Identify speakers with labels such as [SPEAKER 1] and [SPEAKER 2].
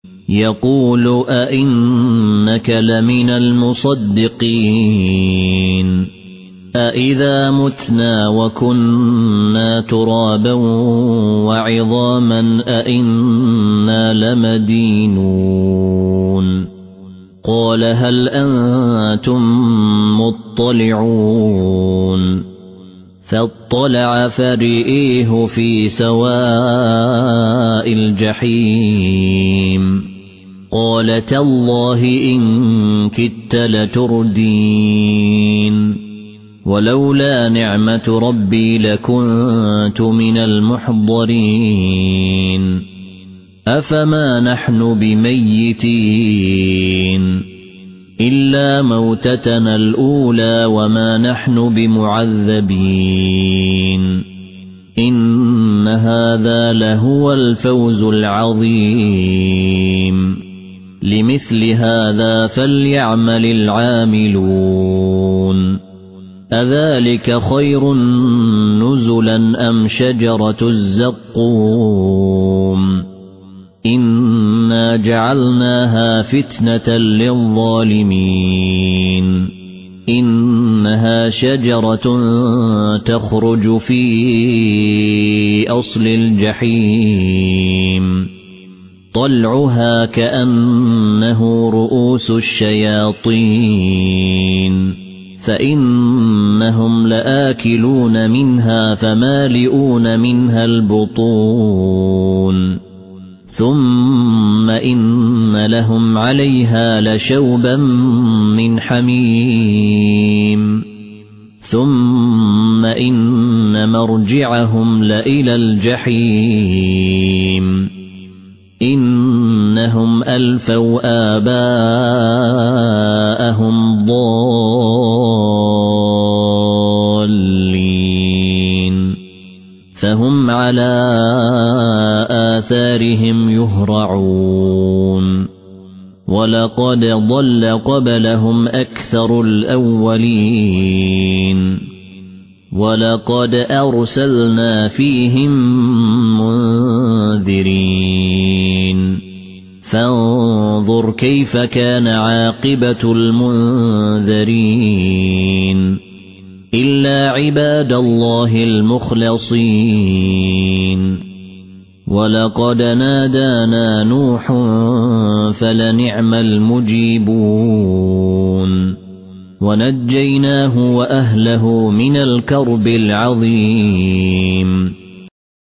[SPEAKER 1] يقول أئنك لمن المصدقين أئذا متنا وكنا ترابا وعظاما أئنا لمدينون قال هل أنتم مطلعون فاطلع فرئيه في سواء الجحيم قال تالله إن كدت لتردين ولولا نعمة ربي لكنت من المحضرين أفما نحن بميتين إلا موتتنا الأولى وما نحن بمعذبين إن هذا لهو الفوز العظيم لمثل هذا فليعمل العاملون أذلك خير نزلا أم شجرة الزقوم إنا جعلناها فتنة للظالمين إنها شجرة تخرج في أصل الجحيم طلعها كأنه رؤوس الشياطين فإنهم لآكلون منها فمالئون منها البطون ثم إن لهم عليها لشوبا من حميم ثم إن مرجعهم لإلى الجحيم إنهم ألفوا آباءهم ضالين فهم على آثارهم يهرعون ولقد ضل قبلهم أكثر الأولين ولقد أرسلنا فيهم منذرين فانظر كيف كان عاقبة المنذرين إلا عباد الله المخلصين ولقد نادانا نوح فلنعم المجيبون ونجيناه وأهله من الكرب العظيم